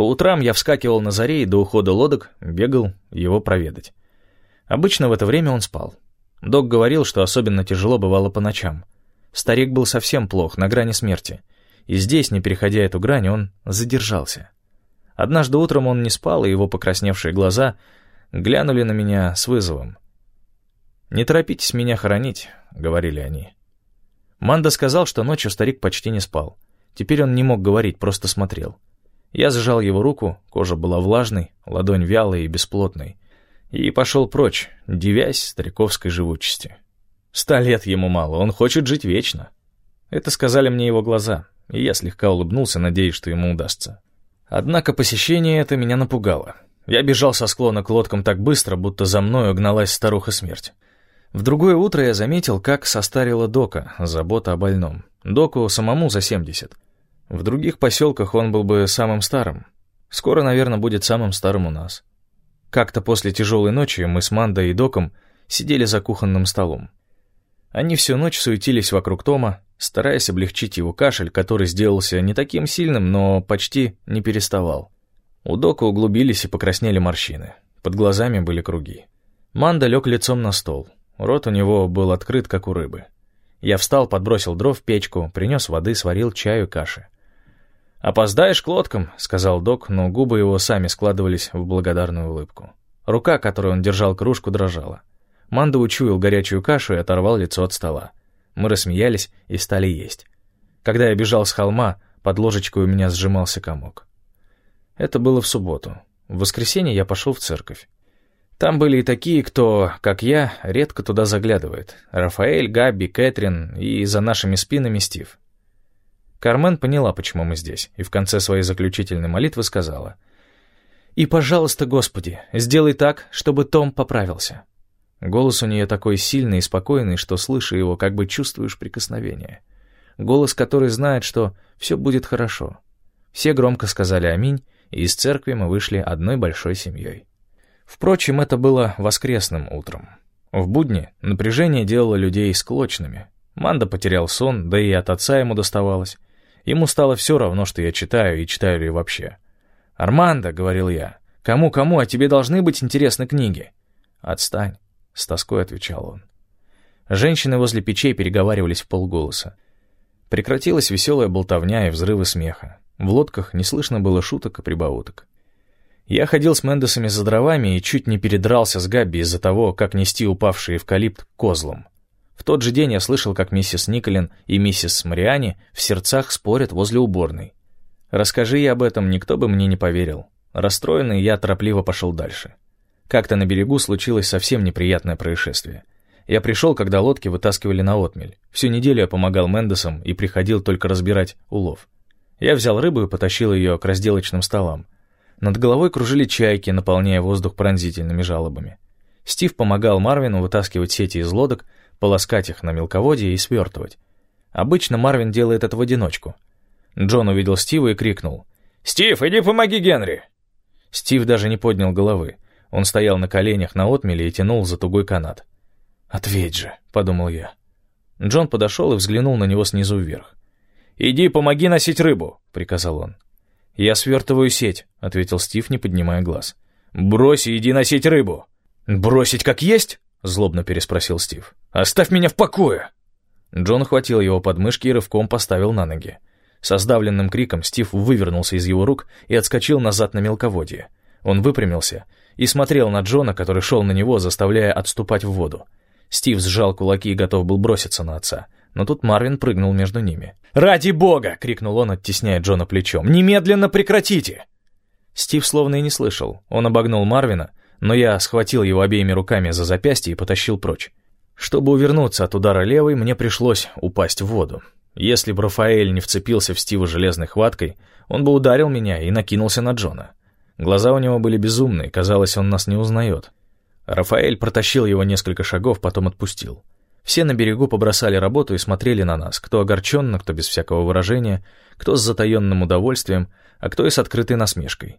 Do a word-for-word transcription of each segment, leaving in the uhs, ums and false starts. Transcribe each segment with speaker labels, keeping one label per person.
Speaker 1: По утрам я вскакивал на заре и до ухода лодок бегал его проведать. Обычно в это время он спал. Док говорил, что особенно тяжело бывало по ночам. Старик был совсем плох, на грани смерти. И здесь, не переходя эту грань, он задержался. Однажды утром он не спал, и его покрасневшие глаза глянули на меня с вызовом. «Не торопитесь меня хоронить», — говорили они. Манда сказал, что ночью старик почти не спал. Теперь он не мог говорить, просто смотрел. Я сжал его руку, кожа была влажной, ладонь вялой и бесплотной, и пошел прочь, дивясь стариковской живучести. Ста лет ему мало, он хочет жить вечно. Это сказали мне его глаза, и я слегка улыбнулся, надеясь, что ему удастся. Однако посещение это меня напугало. Я бежал со склона к лодкам так быстро, будто за мною гналась старуха-смерть. В другое утро я заметил, как состарила Дока забота о больном. Доку самому за семьдесят. В других поселках он был бы самым старым. Скоро, наверное, будет самым старым у нас. Как-то после тяжелой ночи мы с Мандой и Доком сидели за кухонным столом. Они всю ночь суетились вокруг Тома, стараясь облегчить его кашель, который сделался не таким сильным, но почти не переставал. У Дока углубились и покраснели морщины. Под глазами были круги. Манда лег лицом на стол. Рот у него был открыт, как у рыбы. Я встал, подбросил дров в печку, принес воды, сварил чаю и каши. «Опоздаешь к лодкам», — сказал Док, но губы его сами складывались в благодарную улыбку. Рука, которой он держал кружку, дрожала. Манда учуял горячую кашу и оторвал лицо от стола. Мы рассмеялись и стали есть. Когда я бежал с холма, под ложечкой у меня сжимался комок. Это было в субботу. В воскресенье я пошел в церковь. Там были и такие, кто, как я, редко туда заглядывает. Рафаэль, Габи, Кэтрин и за нашими спинами Стив. Кармен поняла, почему мы здесь, и в конце своей заключительной молитвы сказала: «И, пожалуйста, Господи, сделай так, чтобы Том поправился». Голос у нее такой сильный и спокойный, что, слыша его, как бы чувствуешь прикосновение. Голос, который знает, что все будет хорошо. Все громко сказали «Аминь», и из церкви мы вышли одной большой семьей. Впрочем, это было воскресным утром. В будни напряжение делало людей склочными. Манда потерял сон, да и от отца ему доставалось. Ему стало все равно, что я читаю, и читаю ли вообще. «Армандо», — говорил я, — «кому-кому, а тебе должны быть интересны книги». «Отстань», — с тоской отвечал он. Женщины возле печей переговаривались вполголоса. Прекратилась веселая болтовня и взрывы смеха. В лодках не слышно было шуток и прибауток. Я ходил с Мендесами за дровами и чуть не передрался с Габби из-за того, как нести упавший эвкалипт к козлам. В тот же день я слышал, как миссис Николин и миссис Мариани в сердцах спорят возле уборной. Расскажи я об этом, никто бы мне не поверил. Расстроенный, я торопливо пошел дальше. Как-то на берегу случилось совсем неприятное происшествие. Я пришел, когда лодки вытаскивали на отмель. Всю неделю я помогал Мендесам и приходил только разбирать улов. Я взял рыбу и потащил ее к разделочным столам. Над головой кружили чайки, наполняя воздух пронзительными жалобами. Стив помогал Марвину вытаскивать сети из лодок, полоскать их на мелководье и свертывать. Обычно Марвин делает это в одиночку. Джон увидел Стива и крикнул: «Стив, иди помоги Генри!» Стив даже не поднял головы. Он стоял на коленях на отмеле и тянул за тугой канат. «Ответь же», — подумал я. Джон подошел и взглянул на него снизу вверх. «Иди помоги носить рыбу», — приказал он. «Я свертываю сеть», — ответил Стив, не поднимая глаз. «Брось и иди носить рыбу». «Бросить как есть?» — злобно переспросил Стив. «Оставь меня в покое!» Джон хватил его под мышки и рывком поставил на ноги. Со сдавленным криком Стив вывернулся из его рук и отскочил назад на мелководье. Он выпрямился и смотрел на Джона, который шел на него, заставляя отступать в воду. Стив сжал кулаки и готов был броситься на отца, но тут Марвин прыгнул между ними. «Ради бога!» — крикнул он, оттесняя Джона плечом. «Немедленно прекратите!» Стив словно и не слышал. Он обогнул Марвина, но я схватил его обеими руками за запястье и потащил прочь. Чтобы увернуться от удара левой, мне пришлось упасть в воду. Если бы Рафаэль не вцепился в Стива железной хваткой, он бы ударил меня и накинулся на Джона. Глаза у него были безумные, казалось, он нас не узнает. Рафаэль протащил его несколько шагов, потом отпустил. Все на берегу побросали работу и смотрели на нас, кто огорченно, кто без всякого выражения, кто с затаенным удовольствием, а кто и с открытой насмешкой.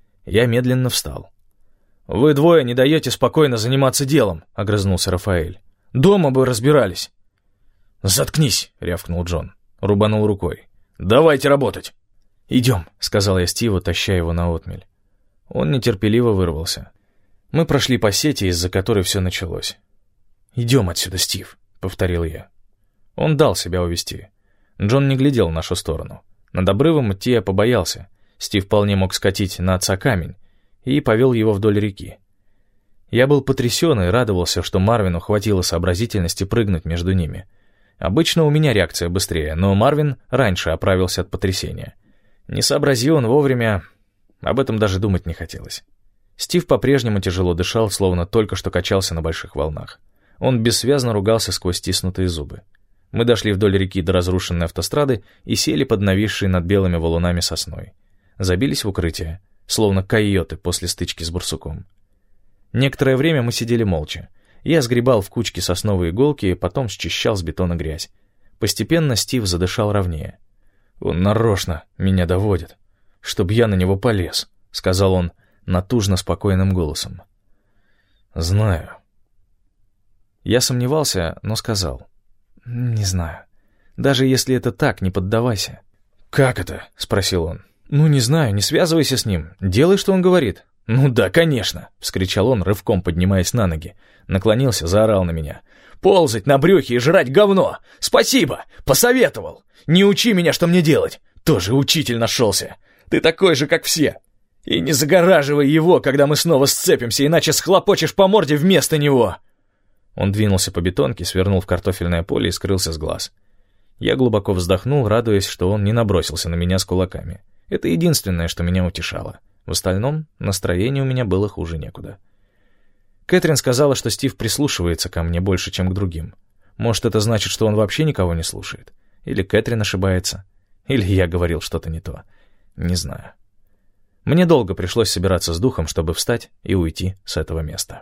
Speaker 1: Я медленно встал. «Вы двое не даете спокойно заниматься делом», — огрызнулся Рафаэль. «Дома бы разбирались». «Заткнись», — рявкнул Джон, рубанул рукой. «Давайте работать». «Идем», — сказал я Стиву, таща его на отмель. Он нетерпеливо вырвался. Мы прошли по сети, из-за которой все началось. «Идем отсюда, Стив», — повторил я. Он дал себя увести. Джон не глядел в нашу сторону. Над обрывом идти я побоялся. Стив вполне мог скатить на отца камень, и повел его вдоль реки. Я был потрясен и радовался, что Марвину хватило сообразительности прыгнуть между ними. Обычно у меня реакция быстрее, но Марвин раньше оправился от потрясения. Не сообразил он вовремя, об этом даже думать не хотелось. Стив по-прежнему тяжело дышал, словно только что качался на больших волнах. Он бессвязно ругался сквозь стиснутые зубы. Мы дошли вдоль реки до разрушенной автострады и сели под нависшей над белыми валунами сосной. Забились в укрытие, словно койоты после стычки с барсуком. Некоторое время мы сидели молча. Я сгребал в кучки сосновые иголки и потом счищал с бетона грязь. Постепенно Стив задышал ровнее. «Он нарочно меня доводит, чтоб я на него полез», — сказал он натужно спокойным голосом. «Знаю». Я сомневался, но сказал. «Не знаю. Даже если это так, не поддавайся». «Как это?» — спросил он. «Ну, не знаю, не связывайся с ним. Делай, что он говорит». «Ну да, конечно!» — вскричал он, рывком поднимаясь на ноги. Наклонился, заорал на меня. «Ползать на брюхе и жрать говно! Спасибо! Посоветовал! Не учи меня, что мне делать! Тоже учитель нашелся! Ты такой же, как все! И не загораживай его, когда мы снова сцепимся, иначе схлопочешь по морде вместо него!» Он двинулся по бетонке, свернул в картофельное поле и скрылся с глаз. Я глубоко вздохнул, радуясь, что он не набросился на меня с кулаками. Это единственное, что меня утешало. В остальном настроение у меня было хуже некуда. Кэтрин сказала, что Стив прислушивается ко мне больше, чем к другим. Может, это значит, что он вообще никого не слушает? Или Кэтрин ошибается? Или я говорил что-то не то? Не знаю. Мне долго пришлось собираться с духом, чтобы встать и уйти с этого места.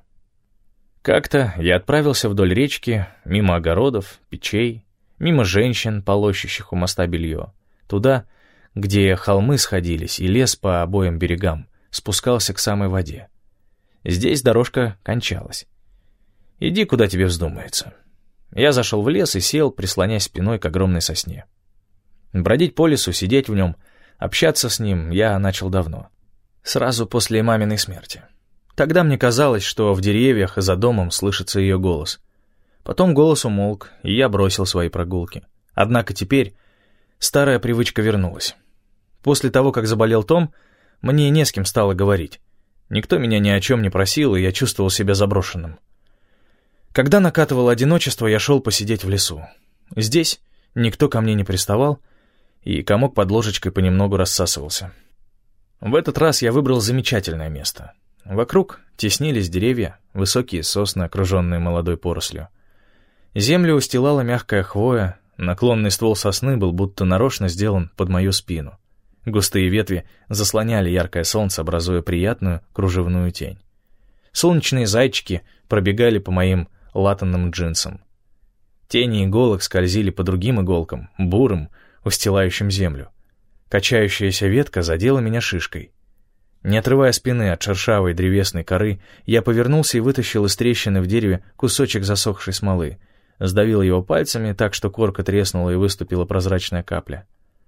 Speaker 1: Как-то я отправился вдоль речки, мимо огородов, печей, мимо женщин, полощущих у моста белье, туда, где холмы сходились, и лес по обоим берегам спускался к самой воде. Здесь дорожка кончалась. Иди, куда тебе вздумается. Я зашел в лес и сел, прислонясь спиной к огромной сосне. Бродить по лесу, сидеть в нем, общаться с ним я начал давно. Сразу после маминой смерти. Тогда мне казалось, что в деревьях за домом слышится ее голос. Потом голос умолк, и я бросил свои прогулки. Однако теперь старая привычка вернулась. После того, как заболел Том, мне не с кем стало говорить. Никто меня ни о чем не просил, и я чувствовал себя заброшенным. Когда накатывало одиночество, я шел посидеть в лесу. Здесь никто ко мне не приставал, и комок под ложечкой понемногу рассасывался. В этот раз я выбрал замечательное место. Вокруг теснились деревья, высокие сосны, окруженные молодой порослью. Землю устилала мягкая хвоя, наклонный ствол сосны был будто нарочно сделан под мою спину. Густые ветви заслоняли яркое солнце, образуя приятную кружевную тень. Солнечные зайчики пробегали по моим латанным джинсам. Тени иголок скользили по другим иголкам, бурым, устилающим землю. Качающаяся ветка задела меня шишкой. Не отрывая спины от шершавой древесной коры, я повернулся и вытащил из трещины в дереве кусочек засохшей смолы, сдавил его пальцами так, что корка треснула и выступила прозрачная капля.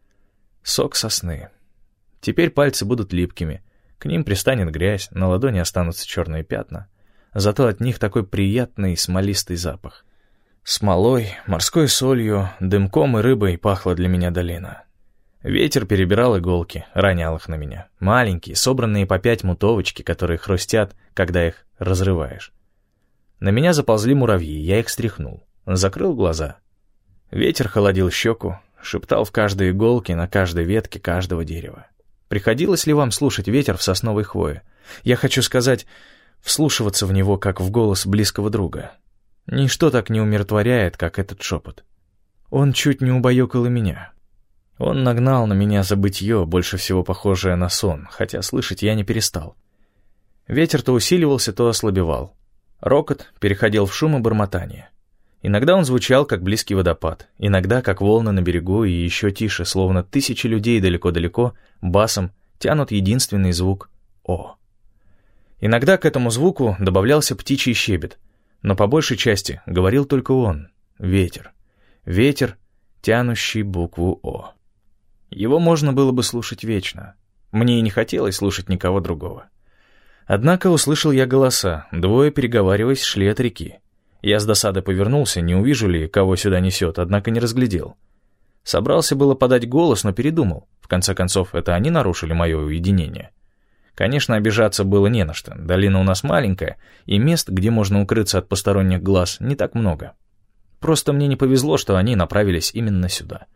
Speaker 1: Сок сосны. Теперь пальцы будут липкими, к ним пристанет грязь, на ладони останутся черные пятна. Зато от них такой приятный смолистый запах. Смолой, морской солью, дымком и рыбой пахла для меня долина. Ветер перебирал иголки, ронял их на меня. Маленькие, собранные по пять мутовочки, которые хрустят, когда их разрываешь. На меня заползли муравьи, я их стряхнул. Закрыл глаза. Ветер холодил щеку, шептал в каждой иголке, на каждой ветке каждого дерева. Приходилось ли вам слушать ветер в сосновой хвое? Я хочу сказать, вслушиваться в него, как в голос близкого друга. Ничто так не умиротворяет, как этот шепот. Он чуть не убаюкал и меня. Он нагнал на меня забытье, больше всего похожее на сон, хотя слышать я не перестал. Ветер то усиливался, то ослабевал. Рокот переходил в шум и бормотание. Иногда он звучал, как близкий водопад, иногда, как волны на берегу, и еще тише, словно тысячи людей далеко-далеко, басом тянут единственный звук «О». Иногда к этому звуку добавлялся птичий щебет, но по большей части говорил только он, ветер. Ветер, тянущий букву «О». Его можно было бы слушать вечно. Мне и не хотелось слушать никого другого. Однако услышал я голоса, двое, переговариваясь, шли от реки. Я с досады повернулся, не увижу ли, кого сюда несет, однако не разглядел. Собрался было подать голос, но передумал. В конце концов, это они нарушили мое уединение. Конечно, обижаться было не на что. Долина у нас маленькая, и мест, где можно укрыться от посторонних глаз, не так много. Просто мне не повезло, что они направились именно сюда.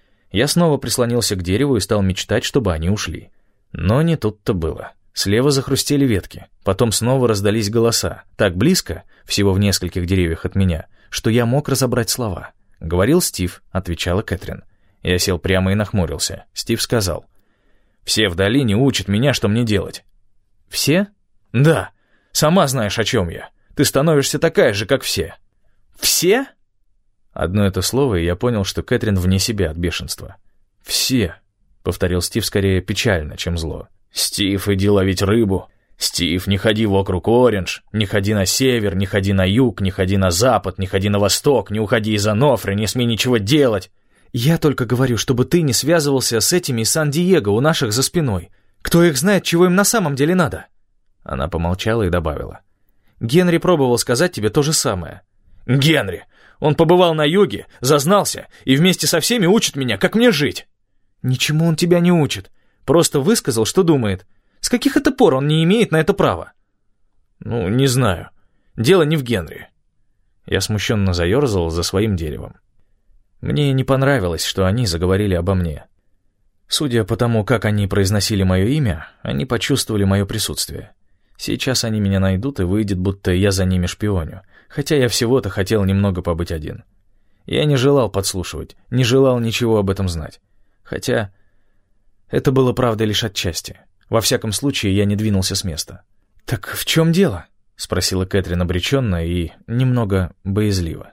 Speaker 1: Я снова прислонился к дереву и стал мечтать, чтобы они ушли. Но не тут-то было. Слева захрустели ветки, потом снова раздались голоса, так близко, всего в нескольких деревьях от меня, что я мог разобрать слова. Говорил Стив, отвечала Кэтрин. Я сел прямо и нахмурился. Стив сказал: «Все в долине учат меня, что мне делать». «Все?» «Да. Сама знаешь, о чем я. Ты становишься такая же, как все». «Все?» Одно это слово, и я понял, что Кэтрин вне себя от бешенства. «Все», — повторил Стив скорее печально, чем зло. «Стив, иди ловить рыбу. Стив, не ходи вокруг Ориндж, не ходи на север, не ходи на юг, не ходи на запад, не ходи на восток, не уходи из Анофры, не смей ничего делать». «Я только говорю, чтобы ты не связывался с этими из Сан-Диего у наших за спиной. Кто их знает, чего им на самом деле надо?» Она помолчала и добавила: «Генри пробовал сказать тебе то же самое». «Генри! Он побывал на юге, зазнался и вместе со всеми учит меня, как мне жить». «Ничему он тебя не учит. Просто высказал, что думает. С каких это пор он не имеет на это права?» «Ну, не знаю. Дело не в Генри». Я смущенно заерзал за своим деревом. Мне не понравилось, что они заговорили обо мне. Судя по тому, как они произносили мое имя, они почувствовали мое присутствие. Сейчас они меня найдут, и выйдет, будто я за ними шпионю, хотя я всего-то хотел немного побыть один. Я не желал подслушивать, не желал ничего об этом знать. Хотя это было правдой лишь отчасти. Во всяком случае, я не двинулся с места. «Так в чем дело?» — спросила Кэтрин обреченно и немного боязливо.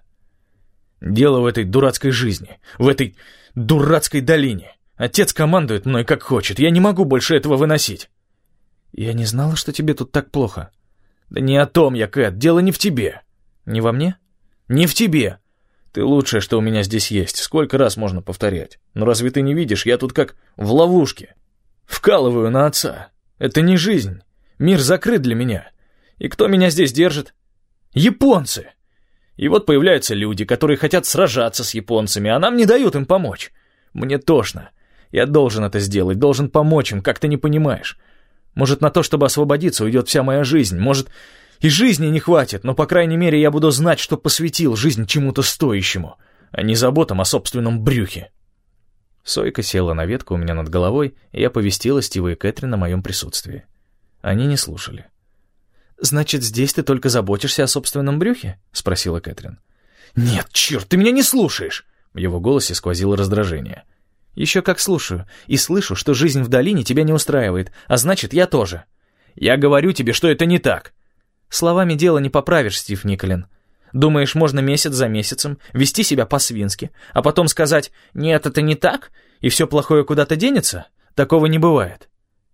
Speaker 1: «Дело в этой дурацкой жизни, в этой дурацкой долине. Отец командует мной как хочет, я не могу больше этого выносить». «Я не знала, что тебе тут так плохо». «Да не о том я, Кэт, дело не в тебе». «Не во мне?» «Не в тебе. Ты лучшее, что у меня здесь есть, сколько раз можно повторять. Но разве ты не видишь, я тут как в ловушке. Вкалываю на отца. Это не жизнь. Мир закрыт для меня. И кто меня здесь держит? Японцы. И вот появляются люди, которые хотят сражаться с японцами, а нам не дают им помочь. Мне тошно. Я должен это сделать, должен помочь им, как ты не понимаешь. Может, на то, чтобы освободиться, уйдет вся моя жизнь. Может, и жизни не хватит, но, по крайней мере, я буду знать, что посвятил жизнь чему-то стоящему, а не заботам о собственном брюхе». Сойка села на ветку у меня над головой, и я повестила Стива и Кэтрин о моем присутствии. Они не слушали. «Значит, здесь ты только заботишься о собственном брюхе?» — спросила Кэтрин. «Нет, черт, ты меня не слушаешь!» В его голосе сквозило раздражение. «Еще как слушаю, и слышу, что жизнь в долине тебя не устраивает, а значит, я тоже». «Я говорю тебе, что это не так!» «Словами дело не поправишь, Стив Николин. Думаешь, можно месяц за месяцем вести себя по-свински, а потом сказать «нет, это не так», и все плохое куда-то денется? Такого не бывает».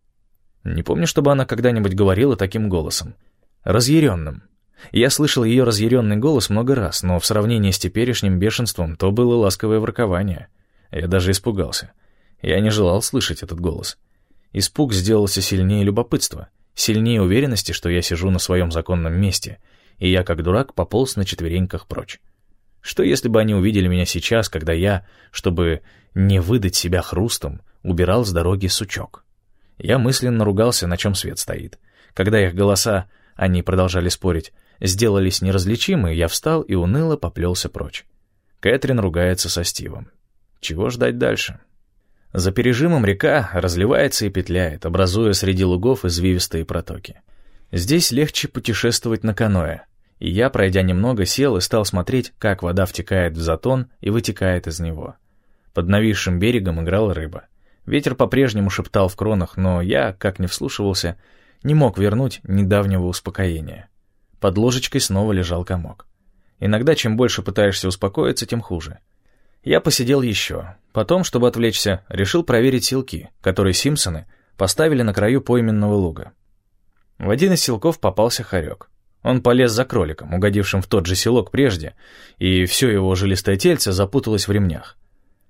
Speaker 1: Не помню, чтобы она когда-нибудь говорила таким голосом. Разъяренным. Я слышал ее разъяренный голос много раз, но в сравнении с теперешним бешенством то было ласковое воркование. Я даже испугался. Я не желал слышать этот голос. Испуг сделался сильнее любопытства, сильнее уверенности, что я сижу на своем законном месте, и я, как дурак, пополз на четвереньках прочь. Что если бы они увидели меня сейчас, когда я, чтобы не выдать себя хрустом, убирал с дороги сучок? Я мысленно ругался, на чем свет стоит. Когда их голоса, они продолжали спорить, сделались неразличимы, я встал и уныло поплелся прочь. Кэтрин ругается со Стивом. Чего ждать дальше? За пережимом река разливается и петляет, образуя среди лугов извивистые протоки. Здесь легче путешествовать на каноэ, и я, пройдя немного, сел и стал смотреть, как вода втекает в затон и вытекает из него. Под нависшим берегом играла рыба. Ветер по-прежнему шептал в кронах, но я, как не вслушивался, не мог вернуть недавнего успокоения. Под ложечкой снова лежал комок. Иногда, чем больше пытаешься успокоиться, тем хуже. Я посидел еще. Потом, чтобы отвлечься, решил проверить селки, которые Симпсоны поставили на краю пойменного луга. В один из селков попался хорек. Он полез за кроликом, угодившим в тот же селок прежде, и все его жилистое тельце запуталось в ремнях.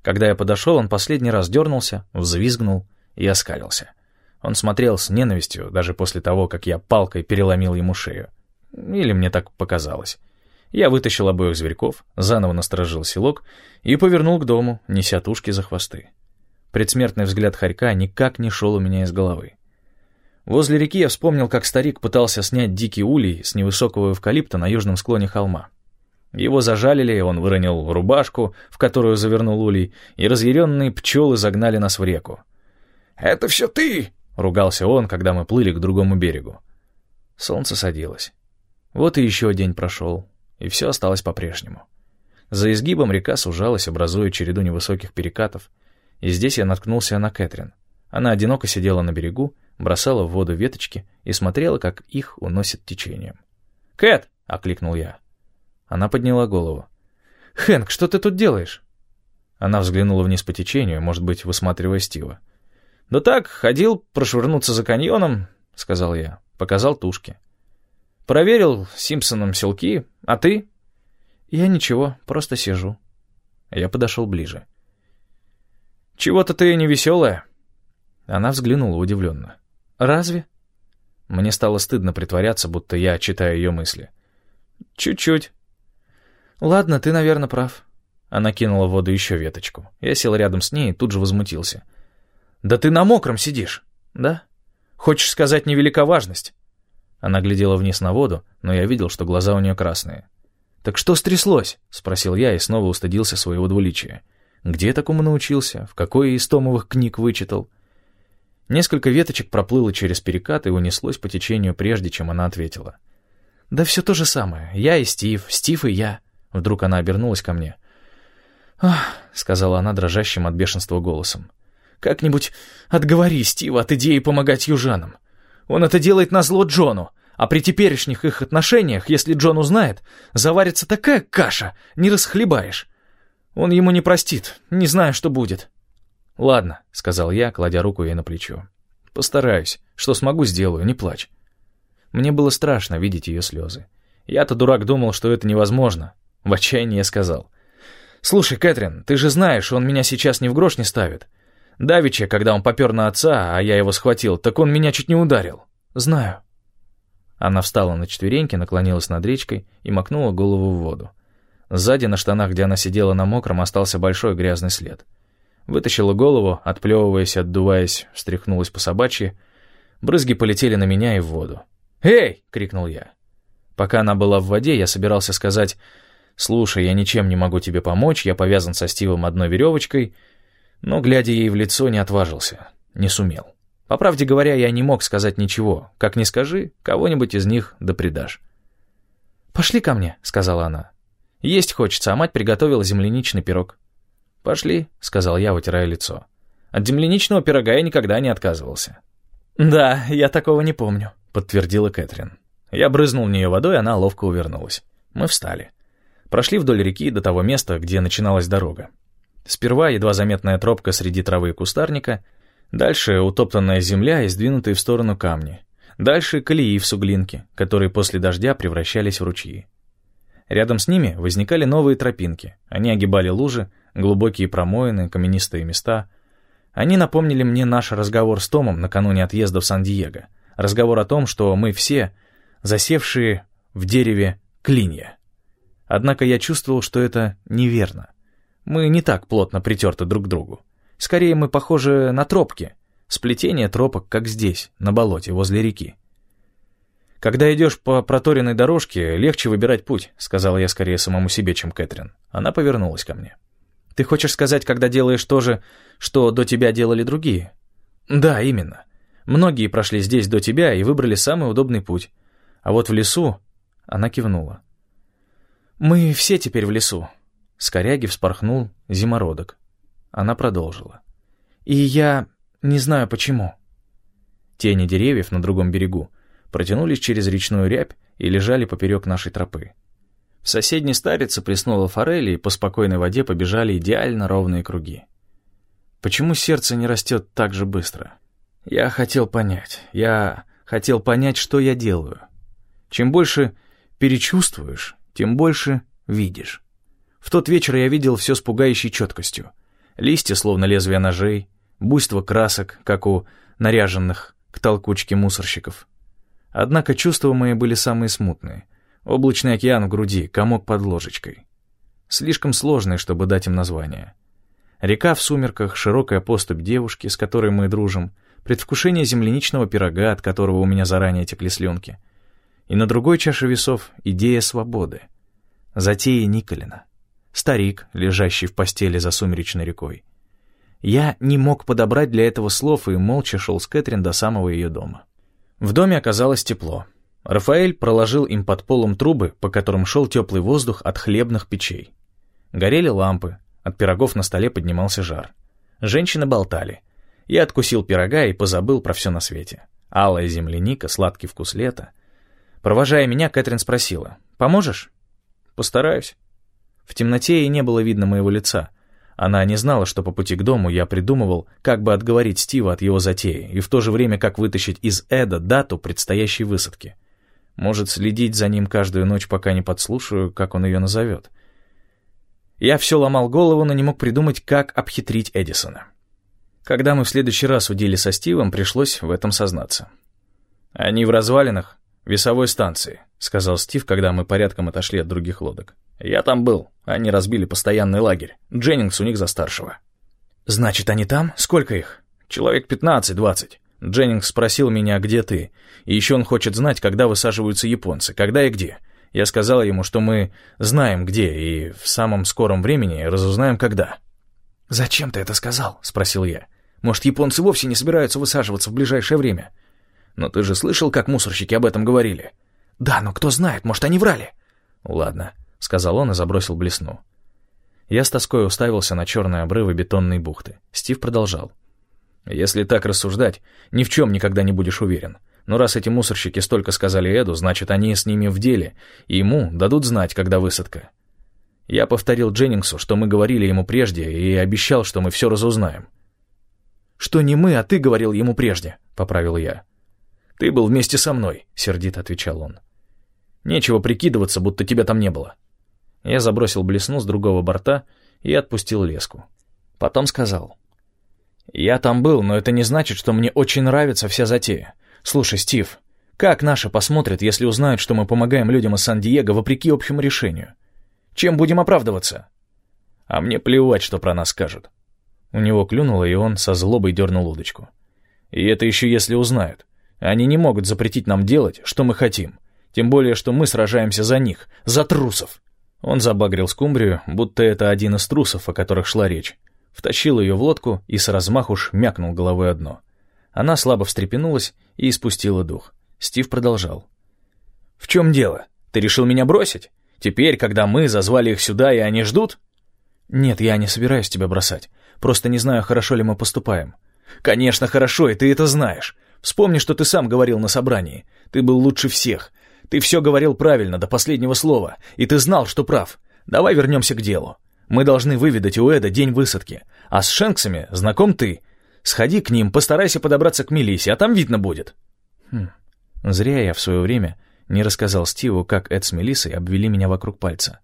Speaker 1: Когда я подошел, он последний раз дернулся, взвизгнул и оскалился. Он смотрел с ненавистью, даже после того, как я палкой переломил ему шею. Или мне так показалось. Я вытащил обоих зверьков, заново насторожил селок и повернул к дому, неся тушки за хвосты. Предсмертный взгляд хорька никак не шел у меня из головы. Возле реки я вспомнил, как старик пытался снять дикий улей с невысокого эвкалипта на южном склоне холма. Его зажалили, он выронил рубашку, в которую завернул улей, и разъяренные пчелы загнали нас в реку. «Это все ты!» — ругался он, когда мы плыли к другому берегу. Солнце садилось. Вот и еще день прошел, и все осталось по-прежнему. За изгибом река сужалась, образуя череду невысоких перекатов, и здесь я наткнулся на Кэтрин. Она одиноко сидела на берегу, бросала в воду веточки и смотрела, как их уносит течением. «Кэт!» — окликнул я. Она подняла голову. «Хэнк, что ты тут делаешь?» Она взглянула вниз по течению, может быть, высматривая Стива. «Да так, ходил прошвырнуться за каньоном», — сказал я. Показал тушки. «Проверил Симпсоном селки, а ты?» «Я ничего, просто сижу». Я подошел ближе. «Чего-то ты невеселая». Она взглянула удивленно. «Разве?» Мне стало стыдно притворяться, будто я читаю ее мысли. «Чуть-чуть». «Ладно, ты, наверное, прав». Она кинула в воду еще веточку. Я сел рядом с ней и тут же возмутился. «Да ты на мокром сидишь». «Да? Хочешь сказать, невелика важность?» Она глядела вниз на воду, но я видел, что глаза у нее красные. «Так что стряслось?» — спросил я и снова устыдился своего двуличия. «Где я такому научился? В какой из томовых книг вычитал?» Несколько веточек проплыло через перекат и унеслось по течению, прежде чем она ответила. «Да все то же самое. Я и Стив, Стив и я». Вдруг она обернулась ко мне. «Ах», — сказала она дрожащим от бешенства голосом. «Как-нибудь отговори Стива от идеи помогать южанам. Он это делает назло Джону, а при теперешних их отношениях, если Джон узнает, заварится такая каша, не расхлебаешь. Он ему не простит, не знаю, что будет». «Ладно», — сказал я, кладя руку ей на плечо. «Постараюсь. Что смогу, сделаю, не плачь». Мне было страшно видеть ее слезы. Я-то, дурак, думал, что это невозможно. В отчаянии я сказал. «Слушай, Кэтрин, ты же знаешь, он меня сейчас ни в грош не ставит. Давеча, когда он попер на отца, а я его схватил, так он меня чуть не ударил». «Знаю». Она встала на четвереньки, наклонилась над речкой и макнула голову в воду. Сзади, на штанах, где она сидела на мокром, остался большой грязный след. Вытащила голову, отплевываясь, отдуваясь, встряхнулась по собачьи. Брызги полетели на меня и в воду. «Эй!» — крикнул я. Пока она была в воде, я собирался сказать: «Слушай, я ничем не могу тебе помочь, я повязан со Стивом одной веревочкой», но, глядя ей в лицо, не отважился, не сумел. По правде говоря, я не мог сказать ничего. Как ни скажи, кого-нибудь из них да предашь. «Пошли ко мне», — сказала она. «Есть хочется, а мать приготовила земляничный пирог». «Пошли», — сказал я, вытирая лицо. От земляничного пирога я никогда не отказывался. «Да, я такого не помню», — подтвердила Кэтрин. Я брызнул в нее водой, она ловко увернулась. Мы встали. Прошли вдоль реки до того места, где начиналась дорога. Сперва едва заметная тропка среди травы и кустарника, дальше утоптанная земля и сдвинутые в сторону камни, дальше колеи в суглинке, которые после дождя превращались в ручьи. Рядом с ними возникали новые тропинки, они огибали лужи, глубокие промоины, каменистые места. Они напомнили мне наш разговор с Томом накануне отъезда в Сан-Диего, разговор о том, что мы все засевшие в дереве клинья. Однако я чувствовал, что это неверно. Мы не так плотно притерты друг к другу. Скорее, мы похожи на тропки, сплетение тропок, как здесь, на болоте, возле реки. «Когда идешь по проторенной дорожке, легче выбирать путь», — сказала я скорее самому себе, чем Кэтрин. Она повернулась ко мне. «Ты хочешь сказать, когда делаешь то же, что до тебя делали другие?» «Да, именно. Многие прошли здесь до тебя и выбрали самый удобный путь. А вот в лесу...» — она кивнула. «Мы все теперь в лесу». С коряги вспорхнул зимородок. Она продолжила. «И я не знаю почему». Тени деревьев на другом берегу протянулись через речную рябь и лежали поперек нашей тропы. В соседней старице плеснула форель, и по спокойной воде побежали идеально ровные круги. Почему сердце не растет так же быстро? Я хотел понять. Я хотел понять, что я делаю. Чем больше перечувствуешь, тем больше видишь. В тот вечер я видел все с пугающей четкостью. Листья, словно лезвия ножей, буйство красок, как у наряженных к толкучке мусорщиков. Однако чувства мои были самые смутные. Облачный океан в груди, комок под ложечкой. Слишком сложный, чтобы дать им название. Река в сумерках, широкая поступь девушки, с которой мы дружим, предвкушение земляничного пирога, от которого у меня заранее текли слюнки. И на другой чаше весов идея свободы. Затея Николина. Старик, лежащий в постели за сумеречной рекой. Я не мог подобрать для этого слов и молча шел с Кэтрин до самого ее дома. В доме оказалось тепло. Рафаэль проложил им под полом трубы, по которым шел теплый воздух от хлебных печей. Горели лампы, от пирогов на столе поднимался жар. Женщины болтали. Я откусил пирога и позабыл про все на свете. Алая земляника, сладкий вкус лета. Провожая меня, Кэтрин спросила: «Поможешь?» «Постараюсь». В темноте ей не было видно моего лица. Она не знала, что по пути к дому я придумывал, как бы отговорить Стива от его затеи, и в то же время как вытащить из Эда дату предстоящей высадки. Может, следить за ним каждую ночь, пока не подслушаю, как он ее назовет. Я все ломал голову, но не мог придумать, как обхитрить Эдисона. Когда мы в следующий раз удили со Стивом, пришлось в этом сознаться. «Они в развалинах весовой станции», — сказал Стив, когда мы порядком отошли от других лодок. «Я там был. Они разбили постоянный лагерь. Дженнингс у них за старшего». «Значит, они там? Сколько их?» «Человек пятнадцать-двадцать. Дженнингс спросил меня, где ты. И еще он хочет знать, когда высаживаются японцы, когда и где. Я сказал ему, что мы знаем где, и в самом скором времени разузнаем, когда». «Зачем ты это сказал?» — спросил я. «Может, японцы вовсе не собираются высаживаться в ближайшее время?» «Но ты же слышал, как мусорщики об этом говорили?» «Да, но кто знает, может, они врали?» «Ладно», — сказал он и забросил блесну. Я с тоской уставился на черные обрывы бетонной бухты. Стив продолжал. «Если так рассуждать, ни в чем никогда не будешь уверен. Но раз эти мусорщики столько сказали Эду, значит, они с ними в деле, и ему дадут знать, когда высадка. Я повторил Дженнингсу, что мы говорили ему прежде, и обещал, что мы все разузнаем». «Что не мы, а ты говорил ему прежде», — поправил я. «Ты был вместе со мной», — сердито отвечал он. «Нечего прикидываться, будто тебя там не было». Я забросил блесну с другого борта и отпустил леску. Потом сказал: «Я там был, но это не значит, что мне очень нравится вся затея. Слушай, Стив, как наши посмотрят, если узнают, что мы помогаем людям из Сан-Диего вопреки общему решению? Чем будем оправдываться?» «А мне плевать, что про нас скажут». У него клюнуло, и он со злобой дернул удочку. «И это еще если узнают. Они не могут запретить нам делать, что мы хотим. Тем более, что мы сражаемся за них, за трусов». Он забагрил скумбрию, будто это один из трусов, о которых шла речь. Втащил ее в лодку и с размаху шмякнул головой о дно. Она слабо встрепенулась и испустила дух. Стив продолжал. «В чем дело? Ты решил меня бросить? Теперь, когда мы зазвали их сюда, и они ждут?» «Нет, я не собираюсь тебя бросать. Просто не знаю, хорошо ли мы поступаем». «Конечно, хорошо, и ты это знаешь. Вспомни, что ты сам говорил на собрании. Ты был лучше всех. Ты все говорил правильно, до последнего слова, и ты знал, что прав. Давай вернемся к делу. Мы должны выведать у Эда день высадки, а с Шенксами знаком ты. Сходи к ним, постарайся подобраться к Мелиссе, а там видно будет». Хм. Зря я в свое время не рассказал Стиву, как Эд с Мелиссой обвели меня вокруг пальца.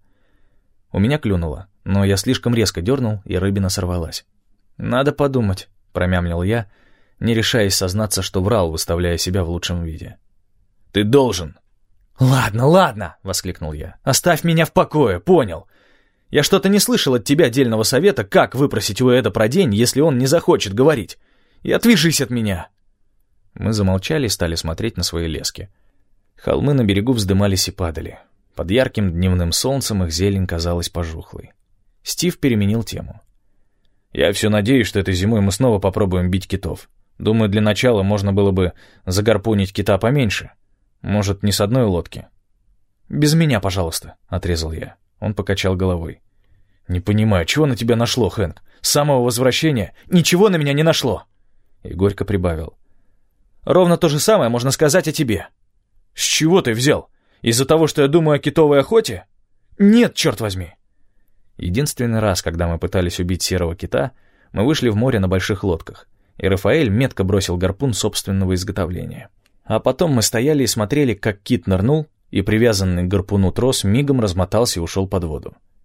Speaker 1: У меня клюнуло, но я слишком резко дернул, и рыбина сорвалась. «Надо подумать», — промямлил я, не решаясь сознаться, что врал, выставляя себя в лучшем виде. «Ты должен». «Ладно, ладно», — воскликнул я. «Оставь меня в покое, понял. Я что-то не слышал от тебя дельного совета, как выпросить у Эда про день, если он не захочет говорить. И отвяжись от меня». Мы замолчали и стали смотреть на свои лески. Холмы на берегу вздымались и падали. Под ярким дневным солнцем их зелень казалась пожухлой. Стив переменил тему. «Я все надеюсь, что этой зимой мы снова попробуем бить китов. Думаю, для начала можно было бы загарпунить кита поменьше. Может, не с одной лодки?» «Без меня, пожалуйста», — отрезал я. Он покачал головой. «Не понимаю, чего на тебя нашло, Хэнк? С самого возвращения ничего на меня не нашло!» И горько прибавил. «Ровно то же самое можно сказать о тебе». «С чего ты взял? Из-за того, что я думаю о китовой охоте?» «Нет, черт возьми!» Единственный раз, когда мы пытались убить серого кита, мы вышли в море на больших лодках, и Рафаэль метко бросил гарпун собственного изготовления. А потом мы стояли и смотрели, как кит нырнул, и привязанный к гарпуну трос мигом размотался и ушел под воду.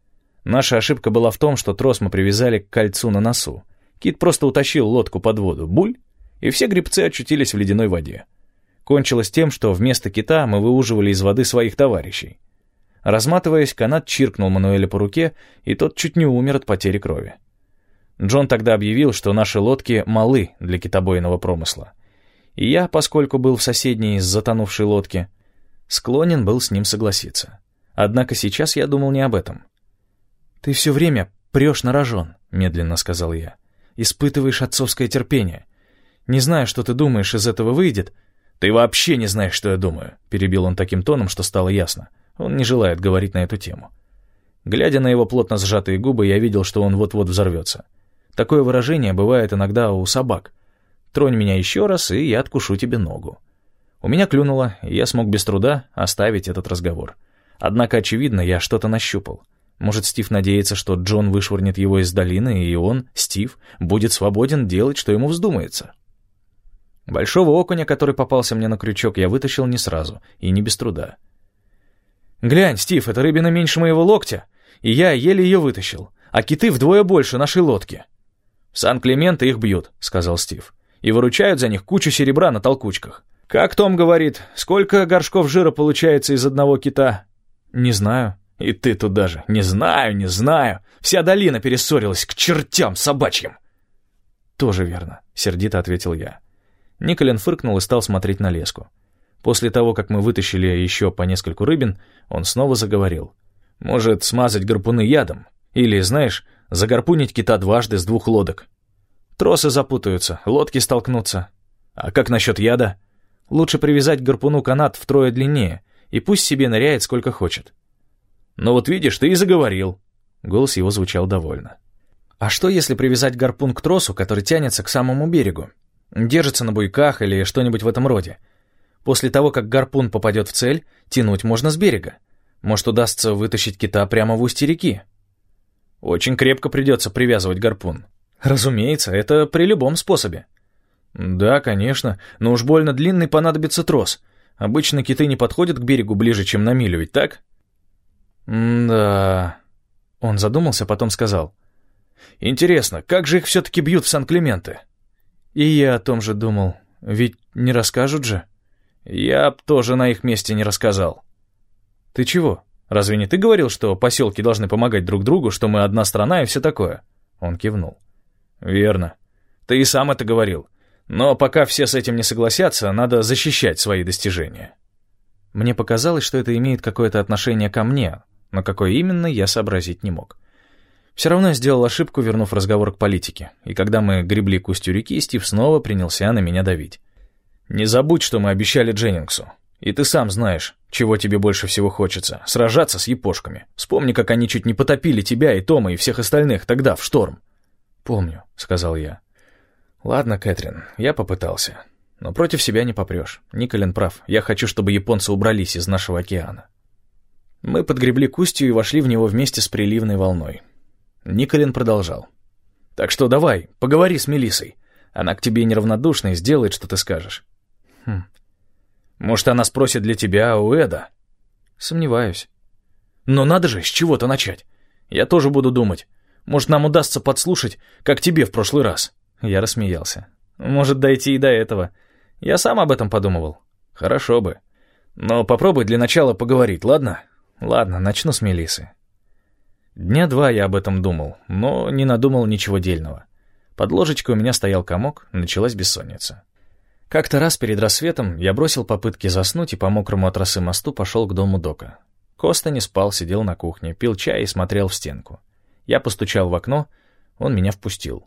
Speaker 1: Наша ошибка была в том, что трос мы привязали к кольцу на носу. Кит просто утащил лодку под воду, буль, и все гребцы очутились в ледяной воде. Кончилось тем, что вместо кита мы выуживали из воды своих товарищей. Разматываясь, канат чиркнул Мануэля по руке, и тот чуть не умер от потери крови. Джон тогда объявил, что наши лодки малы для китобойного промысла. И я, поскольку был в соседней с затонувшей лодке, склонен был с ним согласиться. Однако сейчас я думал не об этом. «Ты все время прешь на рожон», — медленно сказал я. «Испытываешь отцовское терпение. Не знаю, что ты думаешь, из этого выйдет». «Ты вообще не знаешь, что я думаю», — перебил он таким тоном, что стало ясно. Он не желает говорить на эту тему. Глядя на его плотно сжатые губы, я видел, что он вот-вот взорвется. Такое выражение бывает иногда у собак. «Тронь меня еще раз, и я откушу тебе ногу». У меня клюнуло, и я смог без труда оставить этот разговор. Однако, очевидно, я что-то нащупал. Может, Стив надеется, что Джон вышвырнет его из долины, и он, Стив, будет свободен делать, что ему вздумается. Большого окуня, который попался мне на крючок, я вытащил не сразу и не без труда. «Глянь, Стив, эта рыбина меньше моего локтя, и я еле ее вытащил, а киты вдвое больше нашей лодки». «В Сан-Клементе их бьют», — сказал Стив, «и выручают за них кучу серебра на толкучках. Как Том говорит, сколько горшков жира получается из одного кита?» «Не знаю». «И ты тут даже. Не знаю, не знаю. Вся долина перессорилась к чертям собачьим». «Тоже верно», — сердито ответил я. Николин фыркнул и стал смотреть на леску. После того, как мы вытащили еще по нескольку рыбин, он снова заговорил. «Может, смазать гарпуны ядом? Или, знаешь, загарпунить кита дважды с двух лодок? Тросы запутаются, лодки столкнутся. А как насчет яда? Лучше привязать к гарпуну канат втрое длиннее, и пусть себе ныряет сколько хочет». «Ну вот видишь, ты и заговорил». Голос его звучал довольно. «А что, если привязать гарпун к тросу, который тянется к самому берегу? Держится на буйках или что-нибудь в этом роде. После того, как гарпун попадет в цель, тянуть можно с берега. Может, удастся вытащить кита прямо в устье реки». «Очень крепко придется привязывать гарпун». «Разумеется, это при любом способе». «Да, конечно, но уж больно длинный понадобится трос. Обычно киты не подходят к берегу ближе, чем на милю, ведь так?» «Да...» Он задумался, потом сказал. «Интересно, как же их все-таки бьют в Сан-Клементе?» «И я о том же думал. Ведь не расскажут же?» «Я б тоже на их месте не рассказал». «Ты чего? Разве не ты говорил, что поселки должны помогать друг другу, что мы одна страна и все такое?» Он кивнул. «Верно. Ты и сам это говорил. Но пока все с этим не согласятся, надо защищать свои достижения». Мне показалось, что это имеет какое-то отношение ко мне, но какое именно, я сообразить не мог. Все равно я сделал ошибку, вернув разговор к политике, и когда мы гребли к устью реки, Стив снова принялся на меня давить. «Не забудь, что мы обещали Дженнингсу. И ты сам знаешь, чего тебе больше всего хочется — сражаться с япошками. Вспомни, как они чуть не потопили тебя и Тома и всех остальных тогда в шторм». «Помню», — сказал я. «Ладно, Кэтрин, я попытался. Но против себя не попрешь. Николин прав. Я хочу, чтобы японцы убрались из нашего океана». Мы подгребли к устью и вошли в него вместе с приливной волной. Николин продолжал. «Так что давай, поговори с Мелиссой. Она к тебе неравнодушна и сделает, что ты скажешь». «Хм. Может, она спросит для тебя у Эда?» «Сомневаюсь». «Но надо же с чего-то начать. Я тоже буду думать. Может, нам удастся подслушать, как тебе в прошлый раз». Я рассмеялся. «Может дойти и до этого. Я сам об этом подумывал». «Хорошо бы. Но попробуй для начала поговорить, ладно?» «Ладно, начну с Мелиссы». Дня два я об этом думал, но не надумал ничего дельного. Под ложечкой у меня стоял комок, началась бессонница. Как-то раз перед рассветом я бросил попытки заснуть и по мокрому от росы мосту пошел к дому Дока. Коста не спал, сидел на кухне, пил чай и смотрел в стенку. Я постучал в окно, он меня впустил.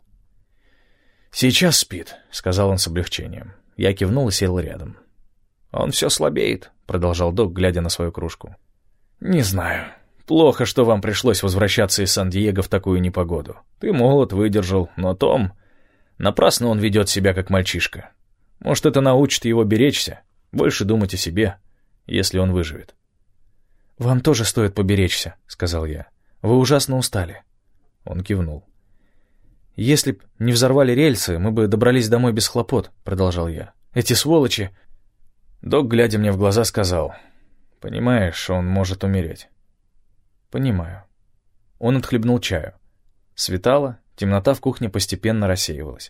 Speaker 1: «Сейчас спит», — сказал он с облегчением. Я кивнул и сел рядом. «Он все слабеет», — продолжал Док, глядя на свою кружку. «Не знаю. Плохо, что вам пришлось возвращаться из Сан-Диего в такую непогоду. Ты молод, выдержал, но Том... Напрасно он ведет себя как мальчишка. Может, это научит его беречься, больше думать о себе, если он выживет». «Вам тоже стоит поберечься», — сказал я. «Вы ужасно устали». Он кивнул. «Если б не взорвали рельсы, мы бы добрались домой без хлопот», — продолжал я. «Эти сволочи...» Док, глядя мне в глаза, сказал: «Понимаешь, он может умереть». «Понимаю». Он отхлебнул чаю. Светало, темнота в кухне постепенно рассеивалась.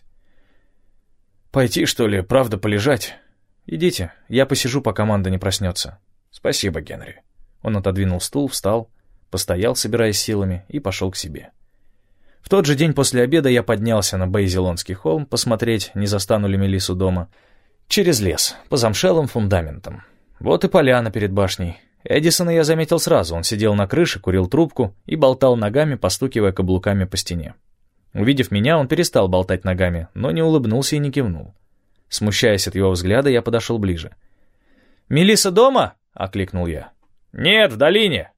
Speaker 1: «Пойти, что ли, правда, полежать? Идите, я посижу, пока команда не проснется». «Спасибо, Генри». Он отодвинул стул, встал, постоял, собираясь силами, и пошел к себе. В тот же день после обеда я поднялся на Бейзелонский холм посмотреть, не застану ли Мелиссу дома, через лес, по замшелым фундаментам. Вот и поляна перед башней. Эдисона я заметил сразу, он сидел на крыше, курил трубку и болтал ногами, постукивая каблуками по стене. Увидев меня, он перестал болтать ногами, но не улыбнулся и не кивнул. Смущаясь от его взгляда, я подошел ближе. «Мелисса дома?» — окликнул я. «Нет, в долине».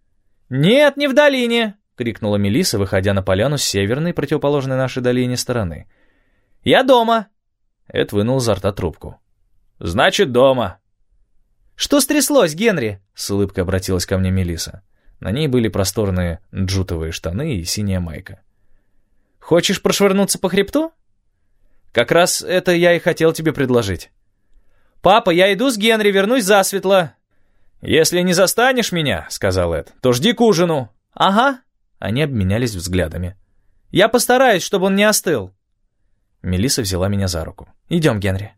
Speaker 1: «Нет, не в долине!» — крикнула Мелисса, выходя на поляну с северной, противоположной нашей долине стороны. «Я дома!» Эд вынул изо рта трубку. «Значит, дома!» «Что стряслось, Генри?» — с улыбкой обратилась ко мне Мелисса. На ней были просторные джутовые штаны и синяя майка. «Хочешь прошвырнуться по хребту?» «Как раз это я и хотел тебе предложить». «Папа, я иду с Генри, вернусь засветло». «Если не застанешь меня, — сказал Эд, — то жди к ужину». «Ага». Они обменялись взглядами. «Я постараюсь, чтобы он не остыл». Мелисса взяла меня за руку. «Идем, Генри».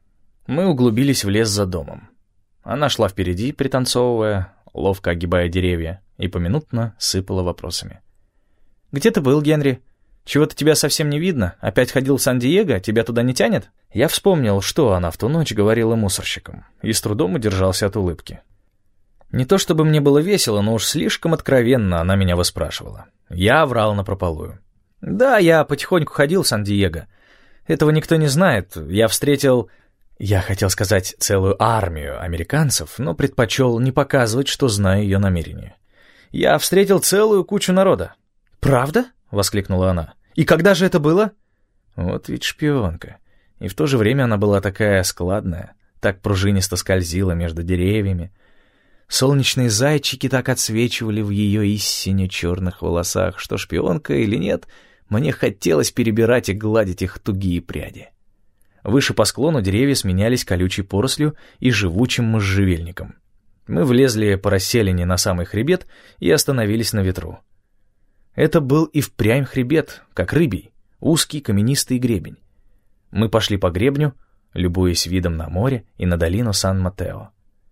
Speaker 1: Мы углубились в лес за домом. Она шла впереди, пританцовывая, ловко огибая деревья, и поминутно сыпала вопросами. «Где ты был, Генри? Чего-то тебя совсем не видно? Опять ходил в Сан-Диего? Тебя туда не тянет?» Я вспомнил, что она в ту ночь говорила мусорщикам, и с трудом удержался от улыбки. Не то чтобы мне было весело, но уж слишком откровенно она меня выспрашивала. Я врал напропалую. «Да, я потихоньку ходил в Сан-Диего. Этого никто не знает. Я встретил...» Я хотел сказать целую армию американцев, но предпочел не показывать, что знаю ее намерения. «Я встретил целую кучу народа». «Правда?» — воскликнула она. «И когда же это было?» Вот ведь шпионка. И в то же время она была такая складная, так пружинисто скользила между деревьями. Солнечные зайчики так отсвечивали в ее истине черных волосах, что шпионка или нет, мне хотелось перебирать и гладить их тугие пряди. Выше по склону деревья сменялись колючей порослью и живучим можжевельником. Мы влезли по расселине на самый хребет и остановились на ветру. Это был и впрямь хребет, как рыбий, узкий каменистый гребень. Мы пошли по гребню, любуясь видом на море и на долину Сан-Матео.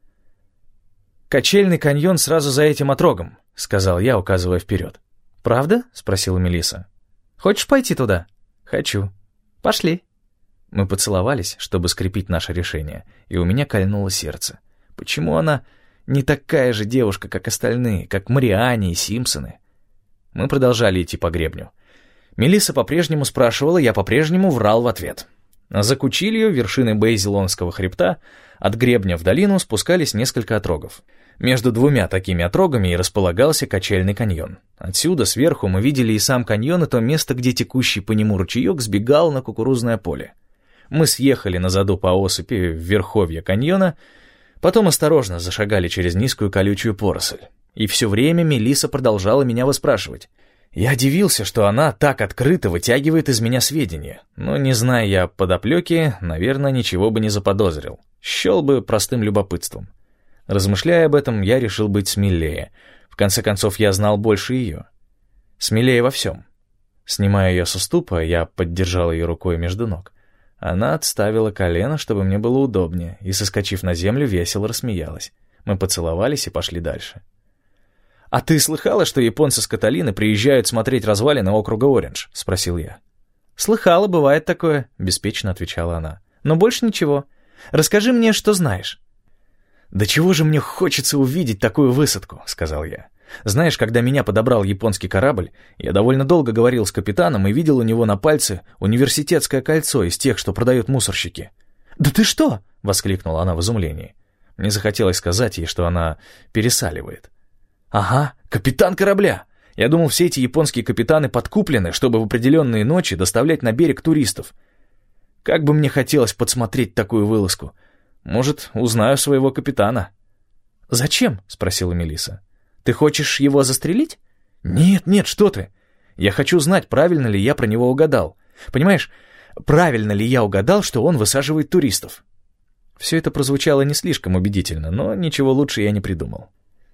Speaker 1: «Качельный каньон сразу за этим отрогом», — сказал я, указывая вперед. «Правда?» — спросила Мелисса. «Хочешь пойти туда?» «Хочу». «Пошли». Мы поцеловались, чтобы скрепить наше решение, и у меня кольнуло сердце. Почему она не такая же девушка, как остальные, как Марианне и Симпсоны? Мы продолжали идти по гребню. Мелисса по-прежнему спрашивала, я по-прежнему врал в ответ. За кучилью, вершины Бейзелонского хребта, от гребня в долину спускались несколько отрогов. Между двумя такими отрогами и располагался качельный каньон. Отсюда, сверху, мы видели и сам каньон, и то место, где текущий по нему ручеек сбегал на кукурузное поле. Мы съехали на заду по осыпи в верховье каньона, потом осторожно зашагали через низкую колючую поросль. И все время Мелисса продолжала меня выспрашивать. Я дивился, что она так открыто вытягивает из меня сведения, но, не зная я подоплеки, наверное, ничего бы не заподозрил. Счел бы простым любопытством. Размышляя об этом, я решил быть смелее. В конце концов, я знал больше ее. Смелее во всем. Снимая ее с уступа, я поддержал ее рукой между ног. Она отставила колено, чтобы мне было удобнее, и, соскочив на землю, весело рассмеялась. Мы поцеловались и пошли дальше. «А ты слыхала, что японцы с Каталины приезжают смотреть развалины округа Ориндж?» — спросил я. «Слыхала, бывает такое», — беспечно отвечала она. «Но больше ничего. Расскажи мне, что знаешь». «Да чего же мне хочется увидеть такую высадку?» — сказал я. «Знаешь, когда меня подобрал японский корабль, я довольно долго говорил с капитаном и видел у него на пальце университетское кольцо из тех, что продают мусорщики». «Да ты что?» — воскликнула она в изумлении. Мне захотелось сказать ей, что она пересаливает. «Ага, капитан корабля! Я думал, все эти японские капитаны подкуплены, чтобы в определенные ночи доставлять на берег туристов. Как бы мне хотелось подсмотреть такую вылазку. Может, узнаю своего капитана». «Зачем?» — спросила Мелисса. «Ты хочешь его застрелить?» «Нет, нет, что ты! Я хочу знать, правильно ли я про него угадал. Понимаешь, правильно ли я угадал, что он высаживает туристов?» Все это прозвучало не слишком убедительно, но ничего лучше я не придумал.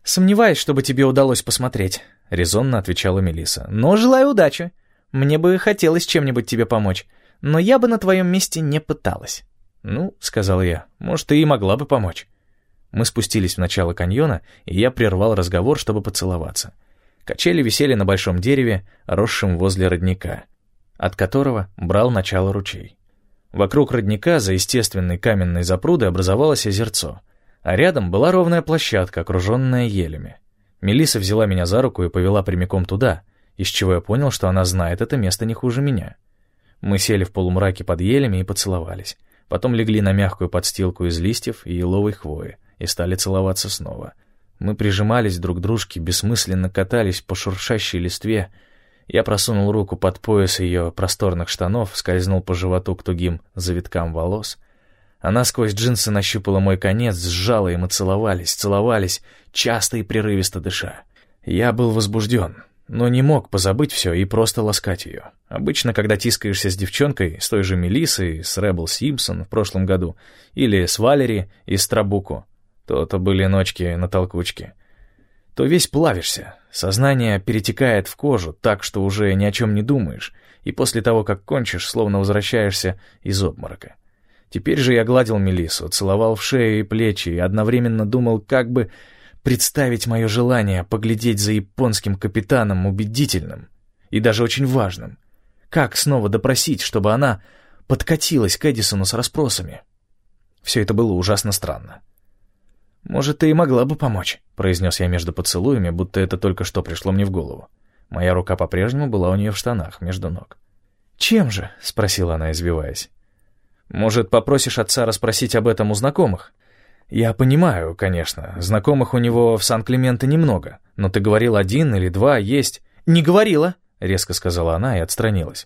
Speaker 1: «Сомневаюсь, чтобы тебе удалось посмотреть», — резонно отвечала Мелисса. «Но желаю удачи. Мне бы хотелось чем-нибудь тебе помочь, но я бы на твоем месте не пыталась». «Ну», — сказал я, — «может, ты и могла бы помочь». Мы спустились в начало каньона, и я прервал разговор, чтобы поцеловаться. Качели висели на большом дереве, росшем возле родника, от которого брал начало ручей. Вокруг родника за естественной каменной запрудой образовалось озерцо, а рядом была ровная площадка, окруженная елями. Мелисса взяла меня за руку и повела прямиком туда, из чего я понял, что она знает это место не хуже меня. Мы сели в полумраке под елями и поцеловались, потом легли на мягкую подстилку из листьев и еловой хвои и стали целоваться снова. Мы прижимались друг к дружке, бессмысленно катались по шуршащей листве. Я просунул руку под пояс ее просторных штанов, скользнул по животу к тугим завиткам волос. Она сквозь джинсы нащупала мой конец, сжала, и мы целовались, целовались, часто и прерывисто дыша. Я был возбужден, но не мог позабыть все и просто ласкать ее. Обычно, когда тискаешься с девчонкой, с той же Мелиссой, с Ребел Симпсон в прошлом году, или с Валери из Трабуку, то-то были ночки на толкучке, то весь плавишься, сознание перетекает в кожу так, что уже ни о чем не думаешь, и после того, как кончишь, словно возвращаешься из обморока. Теперь же я гладил Мелиссу, целовал в шею и плечи и одновременно думал, как бы представить мое желание поглядеть за японским капитаном убедительным и даже очень важным. Как снова допросить, чтобы она подкатилась к Эдисону с расспросами? Все это было ужасно странно. «Может, ты и могла бы помочь», — произнес я между поцелуями, будто это только что пришло мне в голову. Моя рука по-прежнему была у нее в штанах, между ног. «Чем же?» — спросила она, извиваясь. «Может, попросишь отца расспросить об этом у знакомых? Я понимаю, конечно, знакомых у него в Сан-Клименте немного, но ты говорил, один или два есть». «Не говорила», — резко сказала она и отстранилась.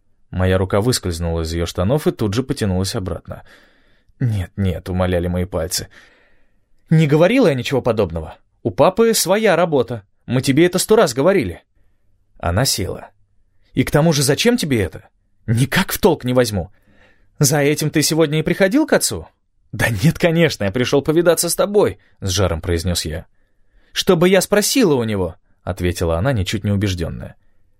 Speaker 1: Моя рука выскользнула из ее штанов и тут же потянулась обратно. «Нет, нет», — умоляли мои пальцы. «Не говорила я ничего подобного. У папы своя работа. Мы тебе это сто раз говорили». Она села. «И к тому же зачем тебе это? Никак в толк не возьму. За этим ты сегодня и приходил к отцу?» «Да нет, конечно, я пришел повидаться с тобой», — с жаром произнес я. «Чтобы я спросила у него», — ответила она, ничуть не убежденная.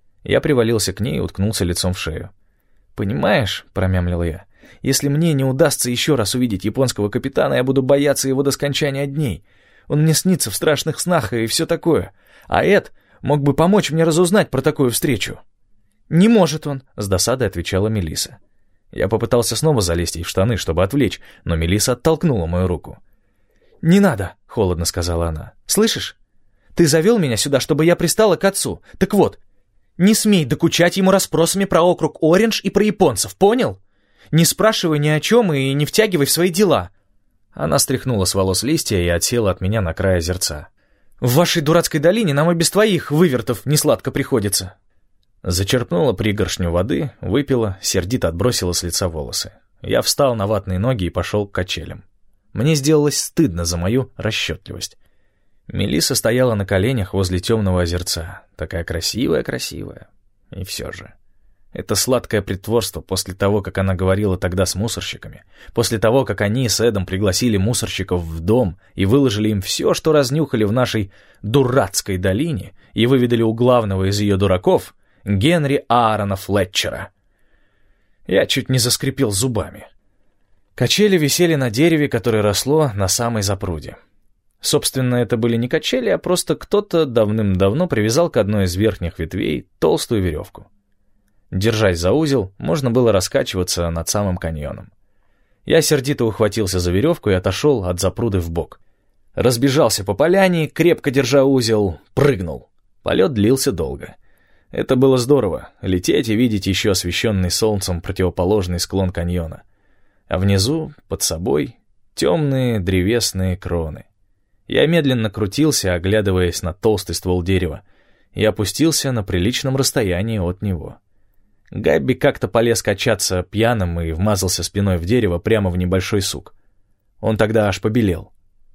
Speaker 1: Я привалился к ней и уткнулся лицом в шею. «Понимаешь», — промямлил я, — «если мне не удастся еще раз увидеть японского капитана, я буду бояться его до скончания дней. Он мне снится в страшных снах и все такое. А Эд мог бы помочь мне разузнать про такую встречу». «Не может он», — с досадой отвечала Мелисса. Я попытался снова залезть ей в штаны, чтобы отвлечь, но Мелисса оттолкнула мою руку. «Не надо», — холодно сказала она. «Слышишь? Ты завел меня сюда, чтобы я пристала к отцу. Так вот, не смей докучать ему расспросами про округ Ориндж и про японцев, понял? Не спрашивай ни о чем и не втягивай в свои дела». Она стряхнула с волос листья и отсела от меня на край озерца. «В вашей дурацкой долине нам и без твоих вывертов несладко приходится». Зачерпнула пригоршню воды, выпила, сердито отбросила с лица волосы. Я встал на ватные ноги и пошел к качелям. Мне сделалось стыдно за мою расчетливость. Мелисса стояла на коленях возле темного озерца. Такая красивая-красивая. И все же. Это сладкое притворство после того, как она говорила тогда с мусорщиками, после того, как они с Эдом пригласили мусорщиков в дом и выложили им все, что разнюхали в нашей дурацкой долине, и выведали у главного из ее дураков Генри Аарона Флетчера. Я чуть не заскрипел зубами. Качели висели на дереве, которое росло на самой запруде. Собственно, это были не качели, а просто кто-то давным-давно привязал к одной из верхних ветвей толстую веревку. Держась за узел, можно было раскачиваться над самым каньоном. Я сердито ухватился за веревку и отошел от запруды вбок. Разбежался по поляне, крепко держа узел, прыгнул. Полет длился долго. Это было здорово — лететь и видеть еще освещенный солнцем противоположный склон каньона. А внизу, под собой, темные древесные кроны. Я медленно крутился, оглядываясь на толстый ствол дерева, и опустился на приличном расстоянии от него. Габби как-то полез качаться пьяным и вмазался спиной в дерево прямо в небольшой сук. Он тогда аж побелел.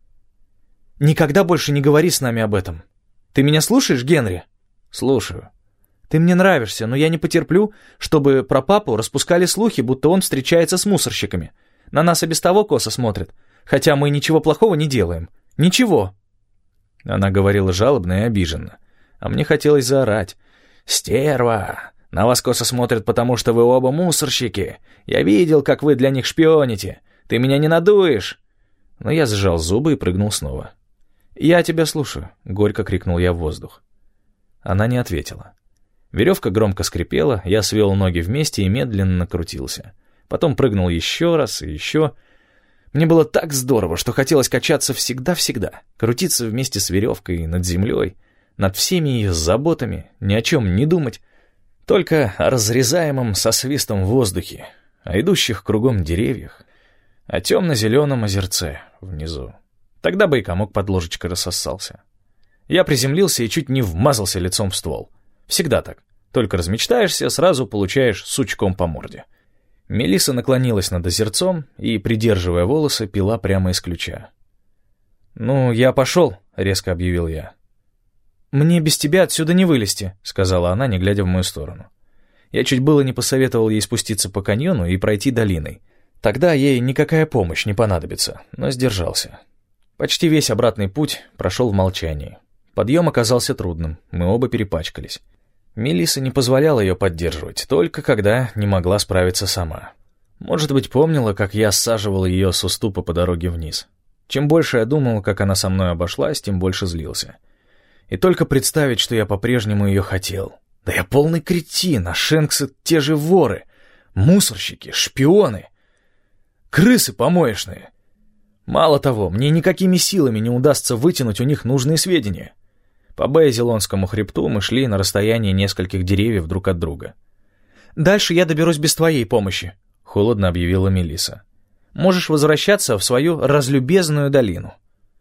Speaker 1: «Никогда больше не говори с нами об этом. Ты меня слушаешь, Генри?» «Слушаю». «Ты мне нравишься, но я не потерплю, чтобы про папу распускали слухи, будто он встречается с мусорщиками. На нас и без того косо смотрят, хотя мы ничего плохого не делаем. Ничего». Она говорила жалобно и обиженно, а мне хотелось заорать. «Стерва! На вас косо смотрят, потому что вы оба мусорщики. Я видел, как вы для них шпионите. Ты меня не надуешь!» Но я сжал зубы и прыгнул снова. «Я тебя слушаю», — горько крикнул я в воздух. Она не ответила. Веревка громко скрипела, я свел ноги вместе и медленно накрутился. Потом прыгнул еще раз и еще. Мне было так здорово, что хотелось качаться всегда-всегда, крутиться вместе с веревкой над землей, над всеми ее заботами, ни о чем не думать, только о разрезаемом со свистом воздухе, о идущих кругом деревьях, о темно-зеленом озерце внизу. Тогда бы и комок под ложечкой рассосался. Я приземлился и чуть не вмазался лицом в ствол. Всегда так. Только размечтаешься, сразу получаешь сучком по морде. Мелисса наклонилась над озерцом и, придерживая волосы, пила прямо из ключа. «Ну, я пошел», — резко объявил я. «Мне без тебя отсюда не вылезти», — сказала она, не глядя в мою сторону. Я чуть было не посоветовал ей спуститься по каньону и пройти долиной. Тогда ей никакая помощь не понадобится, но сдержался. Почти весь обратный путь прошел в молчании. Подъем оказался трудным, мы оба перепачкались. Мелисса не позволяла ее поддерживать, только когда не могла справиться сама. Может быть, помнила, как я саживал ее с уступа по дороге вниз. Чем больше я думал, как она со мной обошлась, тем больше злился. И только представить, что я по-прежнему ее хотел. Да я полный кретин, а Шенксы те же воры, мусорщики, шпионы, крысы помоечные. Мало того, мне никакими силами не удастся вытянуть у них нужные сведения. По Бэйзелонскому хребту мы шли на расстоянии нескольких деревьев друг от друга. «Дальше я доберусь без твоей помощи», — холодно объявила Мелисса. «Можешь возвращаться в свою разлюбезную долину».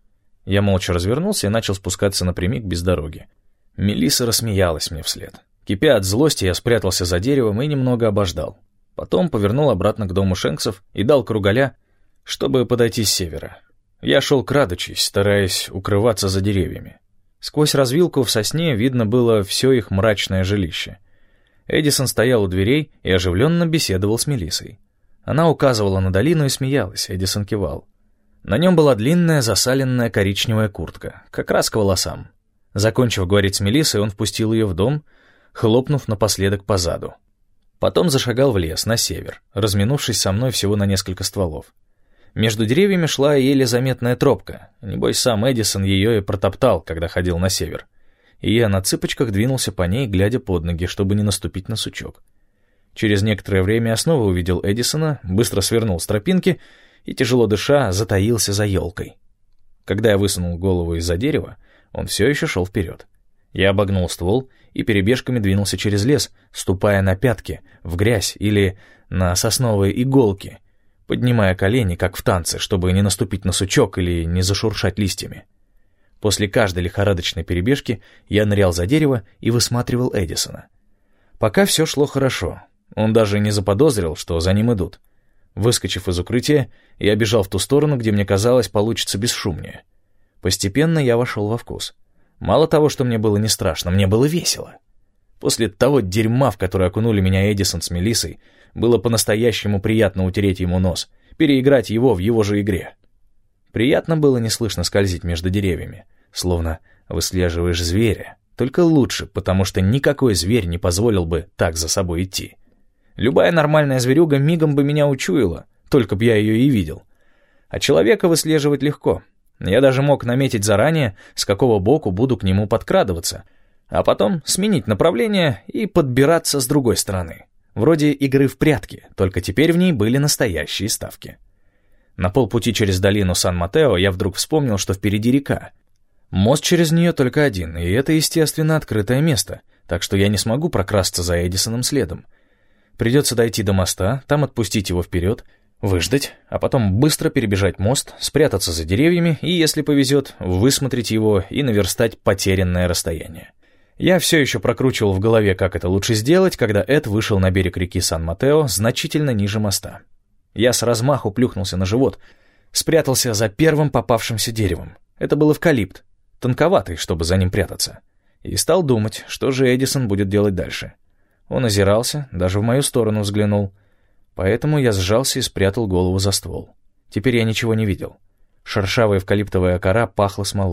Speaker 1: Я молча развернулся и начал спускаться напрямик без дороги. Мелисса рассмеялась мне вслед. Кипя от злости, я спрятался за деревом и немного обождал. Потом повернул обратно к дому Шенксов и дал кругаля, чтобы подойти с севера. Я шел крадучись, стараясь укрываться за деревьями. Сквозь развилку в сосне видно было все их мрачное жилище. Эдисон стоял у дверей и оживленно беседовал с Мелиссой. Она указывала на долину и смеялась, Эдисон кивал. На нем была длинная засаленная коричневая куртка, как раз к волосам. Закончив говорить с Мелиссой, он впустил ее в дом, хлопнув напоследок по заду. Потом зашагал в лес, на север, разминувшись со мной всего на несколько стволов. Между деревьями шла еле заметная тропка. Небось, сам Эдисон ее и протоптал, когда ходил на север. И я на цыпочках двинулся по ней, глядя под ноги, чтобы не наступить на сучок. Через некоторое время я снова увидел Эдисона, быстро свернул с тропинки и, тяжело дыша, затаился за елкой. Когда я высунул голову из-за дерева, он все еще шел вперед. Я обогнул ствол и перебежками двинулся через лес, ступая на пятки, в грязь или на сосновые иголки, поднимая колени, как в танце, чтобы не наступить на сучок или не зашуршать листьями. После каждой лихорадочной перебежки я нырял за дерево и высматривал Эдисона. Пока все шло хорошо. Он даже не заподозрил, что за ним идут. Выскочив из укрытия, я бежал в ту сторону, где мне казалось, получится бесшумнее. Постепенно я вошел во вкус. Мало того, что мне было не страшно, мне было весело. После того дерьма, в которое окунули меня Эдисон с Мелиссой, было по-настоящему приятно утереть ему нос, переиграть его в его же игре. Приятно было неслышно скользить между деревьями, словно выслеживаешь зверя, только лучше, потому что никакой зверь не позволил бы так за собой идти. Любая нормальная зверюга мигом бы меня учуяла, только б я ее и видел. А человека выслеживать легко. Я даже мог наметить заранее, с какого боку буду к нему подкрадываться, а потом сменить направление и подбираться с другой стороны. Вроде игры в прятки, только теперь в ней были настоящие ставки. На полпути через долину Сан-Матео я вдруг вспомнил, что впереди река. Мост через нее только один, и это, естественно, открытое место, так что я не смогу прокрасться за Эдисоном следом. Придется дойти до моста, там отпустить его вперед, выждать, а потом быстро перебежать мост, спрятаться за деревьями и, если повезет, высмотреть его и наверстать потерянное расстояние. Я все еще прокручивал в голове, как это лучше сделать, когда Эд вышел на берег реки Сан-Матео значительно ниже моста. Я с размаху плюхнулся на живот, спрятался за первым попавшимся деревом. Это был эвкалипт, тонковатый, чтобы за ним прятаться. И стал думать, что же Эдисон будет делать дальше. Он озирался, даже в мою сторону взглянул. Поэтому я сжался и спрятал голову за ствол. Теперь я ничего не видел. Шершавая эвкалиптовая кора пахла смолой.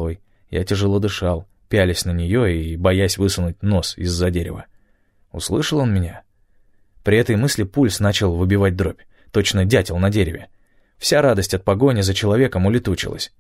Speaker 1: Я тяжело дышал, пялясь на нее и боясь высунуть нос из-за дерева. Услышал он меня? При этой мысли пульс начал выбивать дробь, точно дятел на дереве. Вся радость от погони за человеком улетучилась.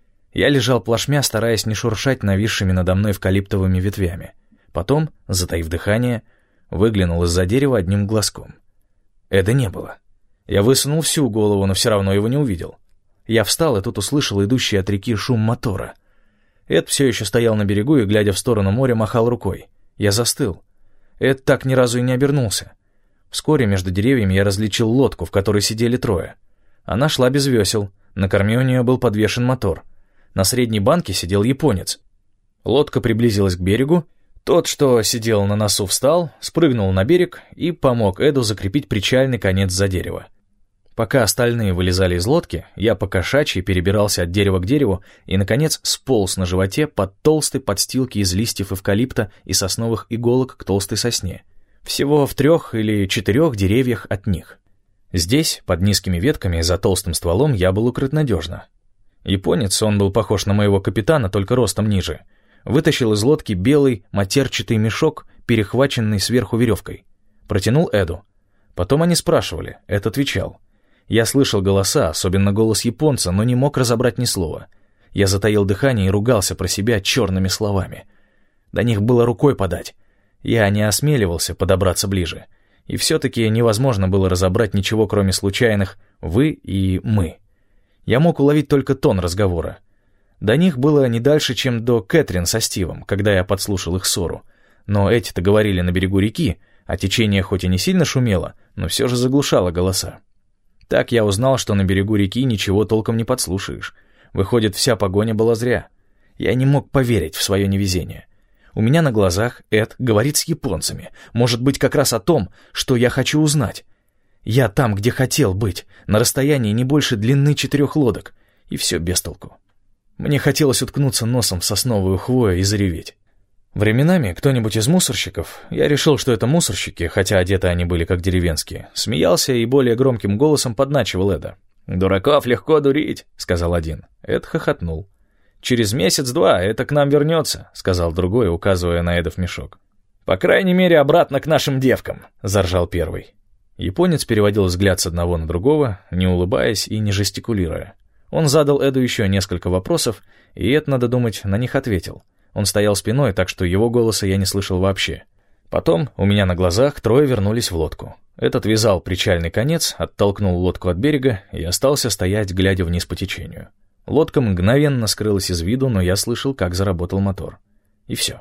Speaker 1: Я лежал плашмя, стараясь не шуршать нависшими надо мной эвкалиптовыми ветвями. Потом, затаив дыхание, выглянул из-за дерева одним глазком. Эда не было. Я высунул всю голову, но все равно его не увидел. Я встал и тут услышал идущий от реки шум мотора. Эд все еще стоял на берегу и, глядя в сторону моря, махал рукой. Я застыл. Эд так ни разу и не обернулся. Вскоре между деревьями я различил лодку, в которой сидели трое. Она шла без весел, на корме у нее был подвешен мотор. На средней банке сидел японец. Лодка приблизилась к берегу. Тот, что сидел на носу, встал, спрыгнул на берег и помог Эду закрепить причальный конец за дерево. Пока остальные вылезали из лодки, я по-кошачьи перебирался от дерева к дереву и, наконец, сполз на животе под толстой подстилки из листьев эвкалипта и сосновых иголок к толстой сосне. Всего в трех или четырех деревьях от них. Здесь, под низкими ветками, за толстым стволом, я был укрыт надежно. Японец, он был похож на моего капитана, только ростом ниже, вытащил из лодки белый матерчатый мешок, перехваченный сверху веревкой. Протянул Эду. Потом они спрашивали, Эд отвечал. Я слышал голоса, особенно голос японца, но не мог разобрать ни слова. Я затаил дыхание и ругался про себя черными словами. До них было рукой подать. Я не осмеливался подобраться ближе. И все-таки невозможно было разобрать ничего, кроме случайных «вы» и «мы». Я мог уловить только тон разговора. До них было не дальше, чем до Кэтрин со Стивом, когда я подслушал их ссору. Но эти-то говорили на берегу реки, а течение хоть и не сильно шумело, но все же заглушало голоса. Так я узнал, что на берегу реки ничего толком не подслушаешь. Выходит, вся погоня была зря. Я не мог поверить в свое невезение. У меня на глазах Эд говорит с японцами, может быть, как раз о том, что я хочу узнать. Я там, где хотел быть, на расстоянии не больше длины четырех лодок, и все без толку. Мне хотелось уткнуться носом в сосновую хвою и зареветь. Временами кто-нибудь из мусорщиков, я решил, что это мусорщики, хотя одеты они были как деревенские, смеялся и более громким голосом подначивал Эда. «Дураков легко дурить», — сказал один. Эд хохотнул. «Через месяц-два это к нам вернется», — сказал другой, указывая на Эдов мешок. «По крайней мере, обратно к нашим девкам», — заржал первый. Японец переводил взгляд с одного на другого, не улыбаясь и не жестикулируя. Он задал Эду еще несколько вопросов, и Эд, надо думать, на них ответил. Он стоял спиной, так что его голоса я не слышал вообще. Потом у меня на глазах трое вернулись в лодку. Этот вязал причальный конец, оттолкнул лодку от берега и остался стоять, глядя вниз по течению. Лодка мгновенно скрылась из виду, но я слышал, как заработал мотор. И все.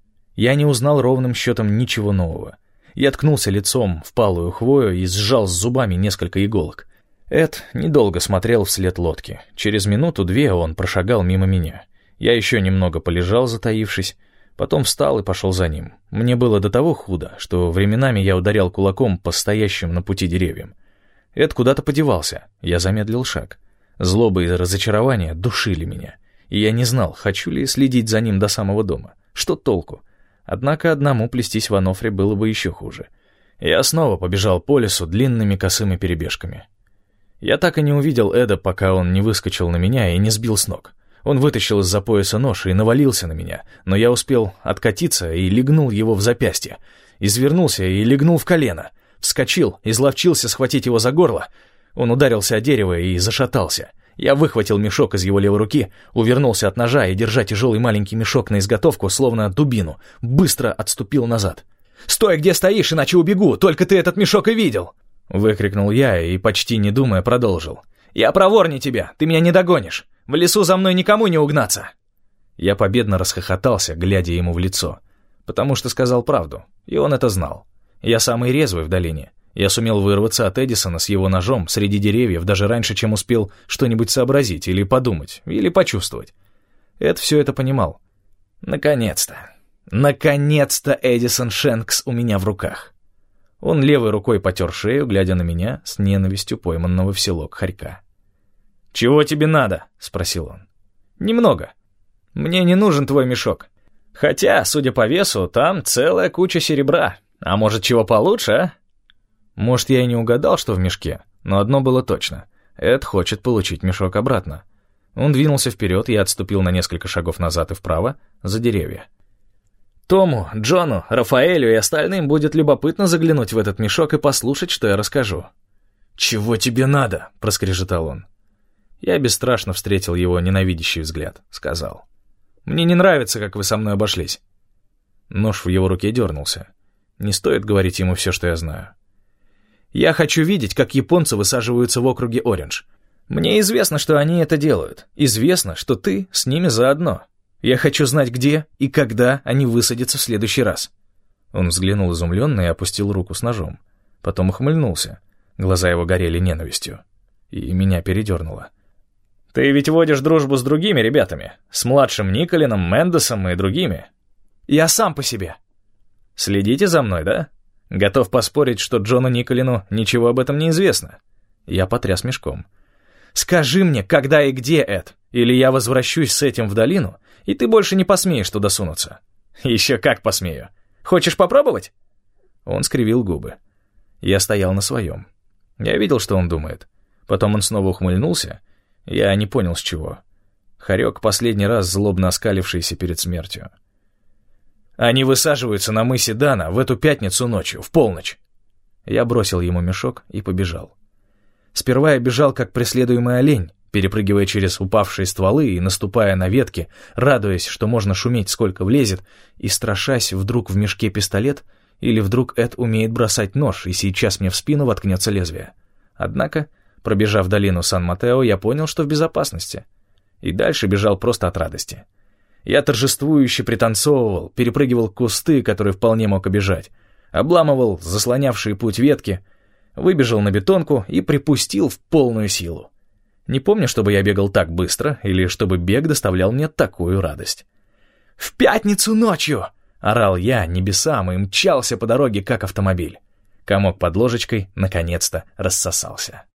Speaker 1: Я не узнал ровным счетом ничего нового. Я ткнулся лицом в палую хвою и сжал с зубами несколько иголок. Эд недолго смотрел вслед лодки. Через минуту-две он прошагал мимо меня. Я еще немного полежал, затаившись, потом встал и пошел за ним. Мне было до того худо, что временами я ударял кулаком по стоящим на пути деревьям. Эд куда-то подевался, я замедлил шаг. Злоба и разочарование душили меня, и я не знал, хочу ли следить за ним до самого дома. Что толку? Однако одному плестись в Анофре было бы еще хуже. Я снова побежал по лесу длинными косыми перебежками. Я так и не увидел Эда, пока он не выскочил на меня и не сбил с ног. Он вытащил из-за пояса нож и навалился на меня, но я успел откатиться и легнул его в запястье. Извернулся и легнул в колено. Вскочил, изловчился схватить его за горло. Он ударился о дерево и зашатался. Я выхватил мешок из его левой руки, увернулся от ножа и, держа тяжелый маленький мешок на изготовку, словно дубину, быстро отступил назад. «Стой, где стоишь, иначе убегу! Только ты этот мешок и видел!» Выкрикнул я и, почти не думая, продолжил. «Я проворнее тебя, ты меня не догонишь! В лесу за мной никому не угнаться!» Я победно расхохотался, глядя ему в лицо, потому что сказал правду, и он это знал. Я самый резвый в долине. Я сумел вырваться от Эдисона с его ножом среди деревьев даже раньше, чем успел что-нибудь сообразить или подумать, или почувствовать. Эд все это понимал. Наконец-то, наконец-то Эдисон Шенкс у меня в руках. Он левой рукой потер шею, глядя на меня с ненавистью пойманного в селок хорька. «Чего тебе надо?» — спросил он. «Немного. Мне не нужен твой мешок. Хотя, судя по весу, там целая куча серебра. А может, чего получше, а?» Может, я и не угадал, что в мешке, но одно было точно. Эд хочет получить мешок обратно. Он двинулся вперед, я отступил на несколько шагов назад и вправо, за деревья. Тому, Джону, Рафаэлю и остальным будет любопытно заглянуть в этот мешок и послушать, что я расскажу. «Чего тебе надо?» — проскрежетал он. Я бесстрашно встретил его ненавидящий взгляд, сказал. «Мне не нравится, как вы со мной обошлись». Нож в его руке дернулся. Не стоит говорить ему все, что я знаю. «Я хочу видеть, как японцы высаживаются в округе Ориндж. Мне известно, что они это делают. Известно, что ты с ними заодно. Я хочу знать, где и когда они высадятся в следующий раз». Он взглянул изумленно и опустил руку с ножом. Потом ухмыльнулся. Глаза его горели ненавистью. И меня передернуло. «Ты ведь водишь дружбу с другими ребятами? С младшим Николином, Мендесом и другими?» «Я сам по себе». «Следите за мной, да? Готов поспорить, что Джону Николину ничего об этом не известно». Я потряс мешком. «Скажи мне, когда и где, Эд, или я возвращусь с этим в долину, и ты больше не посмеешь туда сунуться». «Еще как посмею. Хочешь попробовать?» Он скривил губы. Я стоял на своем. Я видел, что он думает. Потом он снова ухмыльнулся. Я не понял, с чего. Хорек, последний раз злобно оскалившийся перед смертью. «Они высаживаются на мысе Дана в эту пятницу ночью, в полночь». Я бросил ему мешок и побежал. Сперва я бежал, как преследуемый олень, перепрыгивая через упавшие стволы и наступая на ветки, радуясь, что можно шуметь сколько влезет, и страшась, вдруг в мешке пистолет, или вдруг Эд умеет бросать нож, и сейчас мне в спину воткнется лезвие. Однако, пробежав долину Сан-Матео, я понял, что в безопасности. И дальше бежал просто от радости. Я торжествующе пританцовывал, перепрыгивал кусты, которые вполне мог обежать, обламывал заслонявшие путь ветки, выбежал на бетонку и припустил в полную силу. Не помню, чтобы я бегал так быстро, или чтобы бег доставлял мне такую радость. «В пятницу ночью!» — орал я небесам и мчался по дороге, как автомобиль. Комок под ложечкой наконец-то рассосался.